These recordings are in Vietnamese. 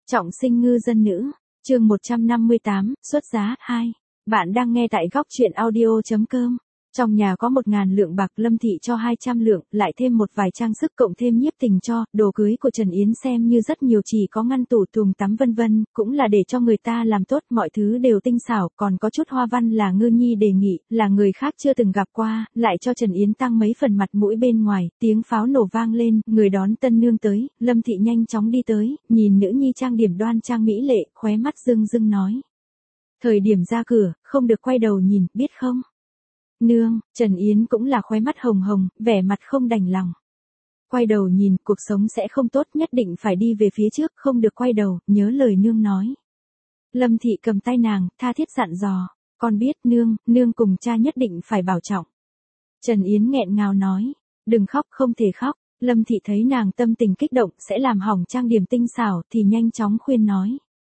Trọng sinh ngư dân nữ, chương 158, xuất giá 2. Bạn đang nghe tại góc truyện audio.com. Trong nhà có 1.000 lượng bạc, Lâm Thị cho 200 lượng, lại thêm một vài trang sức cộng thêm nhiếp tình cho, đồ cưới của Trần Yến xem như rất nhiều, chỉ có ngăn tủ tùng tắm vân vân, cũng là để cho người ta làm tốt, mọi thứ đều tinh xảo, còn có chút hoa văn là Ngư Nhi đề nghị, là người khác chưa từng gặp qua, lại cho Trần Yến tăng mấy phần mặt mũi bên ngoài, tiếng pháo nổ vang lên, người đón tân nương tới, Lâm Thị nhanh chóng đi tới, nhìn nữ nhi trang điểm đoan trang mỹ lệ, khóe mắt rưng rưng nói. Thời điểm ra cửa, không được quay đầu nhìn, biết không? Nương, Trần Yến cũng là khóe mắt hồng hồng, vẻ mặt không đành lòng. Quay đầu nhìn, cuộc sống sẽ không tốt, nhất định phải đi về phía trước, không được quay đầu, nhớ lời nương nói. Lâm Thị cầm tay nàng, tha thiết dặn dò, con biết nương cùng cha nhất định phải bảo trọng. Trần Yến nghẹn ngào nói, đừng khóc, không thể khóc. Lâm Thị thấy nàng tâm tình kích động, sẽ làm hỏng trang điểm tinh xảo, thì nhanh chóng khuyên nói.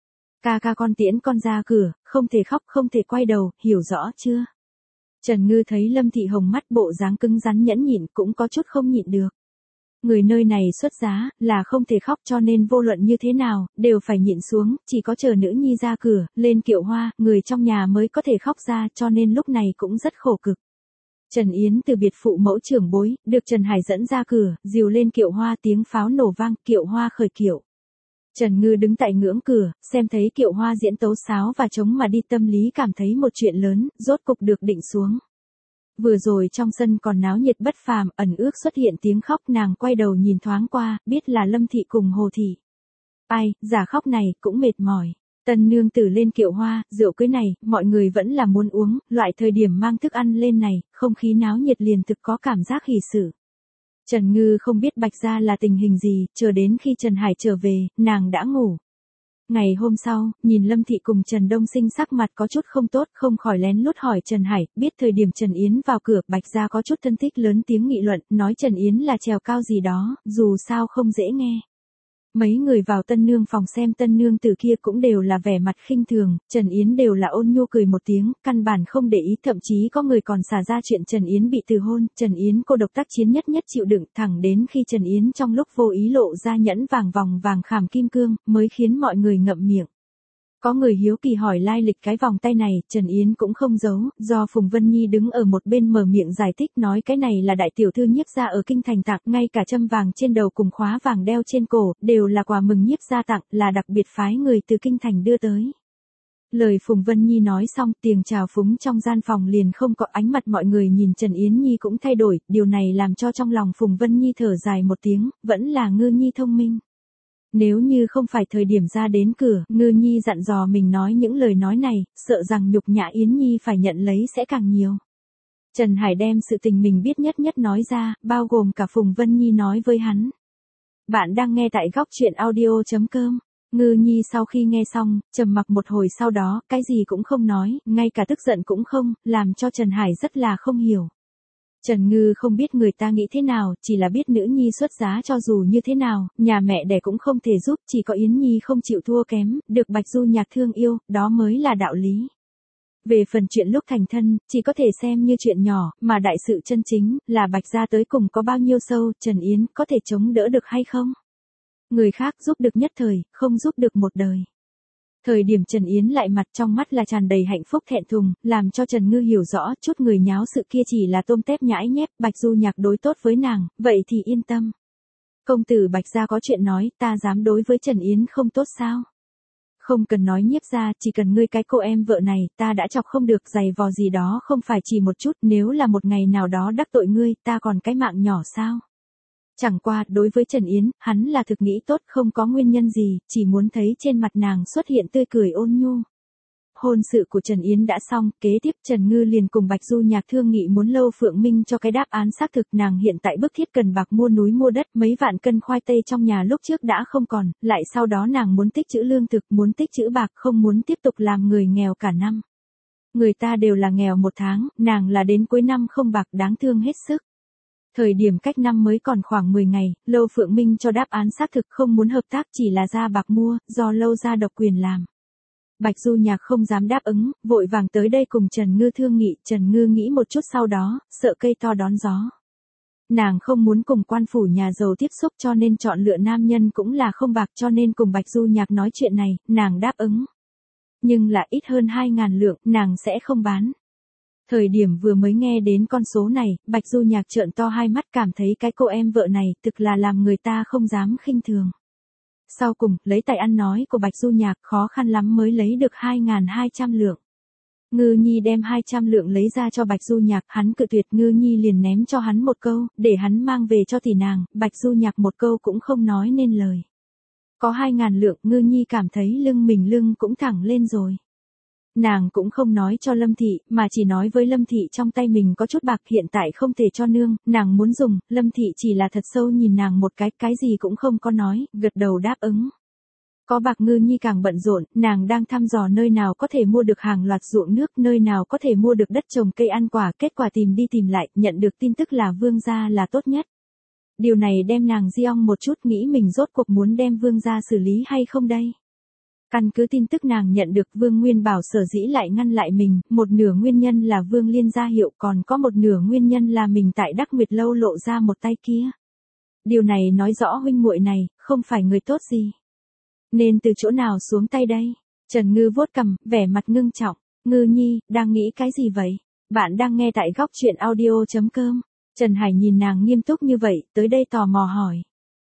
Ca con tiễn con ra cửa, không thể khóc, không thể quay đầu, hiểu rõ chưa? Trần Ngư thấy Lâm Thị hồng mắt, bộ dáng cứng rắn nhẫn nhịn, cũng có chút không nhịn được. Người nơi này xuất giá, là không thể khóc, cho nên vô luận như thế nào, đều phải nhịn xuống, chỉ có chờ nữ nhi ra cửa, lên kiệu hoa, người trong nhà mới có thể khóc ra, cho nên lúc này cũng rất khổ cực. Trần Yến từ biệt phụ mẫu trưởng bối, được Trần Hải dẫn ra cửa, dìu lên kiệu hoa, tiếng pháo nổ vang, kiệu hoa khởi kiệu. Trần Ngư đứng tại ngưỡng cửa, xem thấy kiệu hoa diễn tấu sáo và trống mà đi, tâm lý cảm thấy một chuyện lớn, rốt cục được định xuống. Vừa rồi trong sân còn náo nhiệt bất phàm, ẩn ước xuất hiện tiếng khóc, nàng quay đầu nhìn thoáng qua, biết là Lâm Thị cùng Hồ Thị. Ai, giả khóc này, cũng mệt mỏi. Tân nương tử lên kiệu hoa, rượu cưới này, mọi người vẫn là muốn uống, loại thời điểm mang thức ăn lên này, không khí náo nhiệt liền thực có cảm giác hỉ sự. Trần Ngư không biết Bạch gia là tình hình gì, chờ đến khi Trần Hải trở về, nàng đã ngủ. Ngày hôm sau, nhìn Lâm Thị cùng Trần Đông Sinh sắc mặt có chút không tốt, không khỏi lén lút hỏi Trần Hải, biết thời điểm Trần Yến vào cửa, Bạch gia có chút thân thích lớn tiếng nghị luận, nói Trần Yến là trèo cao gì đó, dù sao không dễ nghe. Mấy người vào tân nương phòng xem tân nương tử kia cũng đều là vẻ mặt khinh thường, Trần Yến đều là ôn nhu cười một tiếng, căn bản không để ý, thậm chí có người còn xả ra chuyện Trần Yến bị từ hôn, Trần Yến cô độc tác chiến nhất chịu đựng, thẳng đến khi Trần Yến trong lúc vô ý lộ ra nhẫn vàng vòng vàng khảm kim cương, mới khiến mọi người ngậm miệng. Có người hiếu kỳ hỏi lai lịch cái vòng tay này, Trần Yến cũng không giấu, do Phùng Vân Nhi đứng ở một bên mở miệng giải thích, nói cái này là đại tiểu thư Nhiếp gia ở kinh thành tặng, ngay cả châm vàng trên đầu cùng khóa vàng đeo trên cổ, đều là quà mừng Nhiếp gia tặng, là đặc biệt phái người từ kinh thành đưa tới. Lời Phùng Vân Nhi nói xong, tiếng chào phúng trong gian phòng liền không có, ánh mặt mọi người nhìn Trần Yến Nhi cũng thay đổi, điều này làm cho trong lòng Phùng Vân Nhi thở dài một tiếng, vẫn là Ngư Nhi thông minh. Nếu như không phải thời điểm ra đến cửa, Ngư Nhi dặn dò mình nói những lời nói này, sợ rằng nhục nhã Yến Nhi phải nhận lấy sẽ càng nhiều. Trần Hải đem sự tình mình biết nhất nói ra, bao gồm cả Phùng Vân Nhi nói với hắn. Bạn đang nghe tại góc truyện audio.com. Ngư Nhi sau khi nghe xong, trầm mặc một hồi, sau đó, cái gì cũng không nói, ngay cả tức giận cũng không, làm cho Trần Hải rất là không hiểu. Trần Ngư không biết người ta nghĩ thế nào, chỉ là biết nữ nhi xuất giá cho dù như thế nào, nhà mẹ đẻ cũng không thể giúp, chỉ có Yến Nhi không chịu thua kém, được Bạch Du Nhạc thương yêu, đó mới là đạo lý. Về phần chuyện lúc thành thân, chỉ có thể xem như chuyện nhỏ, mà đại sự chân chính, là Bạch gia tới cùng có bao nhiêu sâu, Trần Yến có thể chống đỡ được hay không? Người khác giúp được nhất thời, không giúp được một đời. Thời điểm Trần Yến lại mặt trong mắt là tràn đầy hạnh phúc thẹn thùng, làm cho Trần Ngư hiểu rõ, chút người nháo sự kia chỉ là tôm tép nhãi nhép, Bạch Du Nhạc đối tốt với nàng, vậy thì yên tâm. Công tử Bạch gia có chuyện nói, ta dám đối với Trần Yến không tốt sao? Không cần nói Nhiếp gia, chỉ cần ngươi cái cô em vợ này, ta đã chọc không được, giày vò gì đó không phải chỉ một chút, nếu là một ngày nào đó đắc tội ngươi, ta còn cái mạng nhỏ sao? Chẳng qua, đối với Trần Yến, hắn là thực nghĩ tốt, không có nguyên nhân gì, chỉ muốn thấy trên mặt nàng xuất hiện tươi cười ôn nhu. Hôn sự của Trần Yến đã xong, kế tiếp Trần Ngư liền cùng Bạch Du Nhạc thương nghị muốn Lâu Phượng Minh cho cái đáp án xác thực, nàng hiện tại bức thiết cần bạc mua núi mua đất, mấy vạn cân khoai tây trong nhà lúc trước đã không còn, lại sau đó nàng muốn tích trữ lương thực, muốn tích trữ bạc, không muốn tiếp tục làm người nghèo cả năm. Người ta đều là nghèo một tháng, nàng là đến cuối năm không bạc, đáng thương hết sức. Thời điểm cách năm mới còn khoảng 10 ngày, Lâu Phượng Minh cho đáp án xác thực, không muốn hợp tác, chỉ là ra bạc mua, do Lâu gia độc quyền làm. Bạch Du Nhạc không dám đáp ứng, vội vàng tới đây cùng Trần Ngư thương nghị, Trần Ngư nghĩ một chút sau đó, sợ cây to đón gió. nàng không muốn cùng quan phủ nhà giàu tiếp xúc cho nên chọn lựa nam nhân cũng là không bạc cho nên cùng Bạch Du Nhạc nói chuyện này, nàng đáp ứng. Nhưng là ít hơn 2.000 lượng, nàng sẽ không bán. Thời điểm vừa mới nghe đến con số này, Bạch Du Nhạc trợn to hai mắt cảm thấy cái cô em vợ này thực là làm người ta không dám khinh thường. Sau cùng, lấy tài ăn nói của Bạch Du Nhạc khó khăn lắm mới lấy được 2.200 lượng. Ngư Nhi đem 200 lượng lấy ra cho Bạch Du Nhạc, hắn cự tuyệt, Ngư Nhi liền ném cho hắn một câu, để hắn mang về cho tỷ nàng, Bạch Du Nhạc một câu cũng không nói nên lời. Có 2.000 lượng, Ngư Nhi cảm thấy lưng cũng thẳng lên rồi. Nàng cũng không nói cho Lâm Thị, mà chỉ nói với Lâm Thị trong tay mình có chút bạc hiện tại không thể cho nương, nàng muốn dùng, Lâm Thị chỉ là thật sâu nhìn nàng một cái gì cũng không có nói, gật đầu đáp ứng. Có bạc Ngư Nhi càng bận rộn, nàng đang thăm dò nơi nào có thể mua được hàng loạt ruộng nước, nơi nào có thể mua được đất trồng cây ăn quả, kết quả tìm đi tìm lại, nhận được tin tức là Vương gia là tốt nhất. Điều này đem nàng di ong một chút, nghĩ mình rốt cuộc muốn đem Vương gia xử lý hay không đây. Căn cứ tin tức nàng nhận được, Vương Nguyên Bảo sở dĩ lại ngăn lại mình, một nửa nguyên nhân là Vương Liên ra hiệu, còn có một nửa nguyên nhân là mình tại Đắc Nguyệt Lâu lộ ra một tay kia. Điều này nói rõ huynh muội này không phải người tốt gì. Nên từ chỗ nào xuống tay đây? Trần Ngư vuốt cằm, vẻ mặt ngưng trọng. Ngư Nhi, đang nghĩ cái gì vậy? Bạn đang nghe tại góc truyện audio.com. Trần Hải nhìn nàng nghiêm túc như vậy, tới đây tò mò hỏi.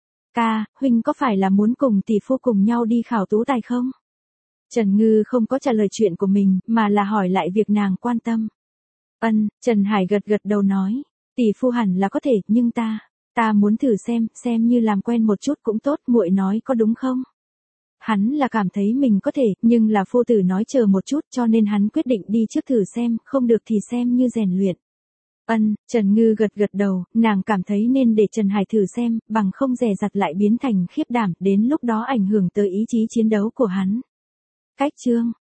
Ca, huynh có phải là muốn cùng tỷ phu cùng nhau đi khảo tú tài không? Trần Ngư không có trả lời chuyện của mình, mà là hỏi lại việc nàng quan tâm. Trần Hải gật đầu nói. Tỷ phu hẳn là có thể, nhưng ta muốn thử xem như làm quen một chút cũng tốt, muội nói có đúng không? Hắn là cảm thấy mình có thể, nhưng là phu tử nói chờ một chút cho nên hắn quyết định đi trước thử xem, không được thì xem như rèn luyện. Trần Ngư gật đầu, nàng cảm thấy nên để Trần Hải thử xem, bằng không dè dặt lại biến thành khiếp đảm, đến lúc đó ảnh hưởng tới ý chí chiến đấu của hắn. Cách chương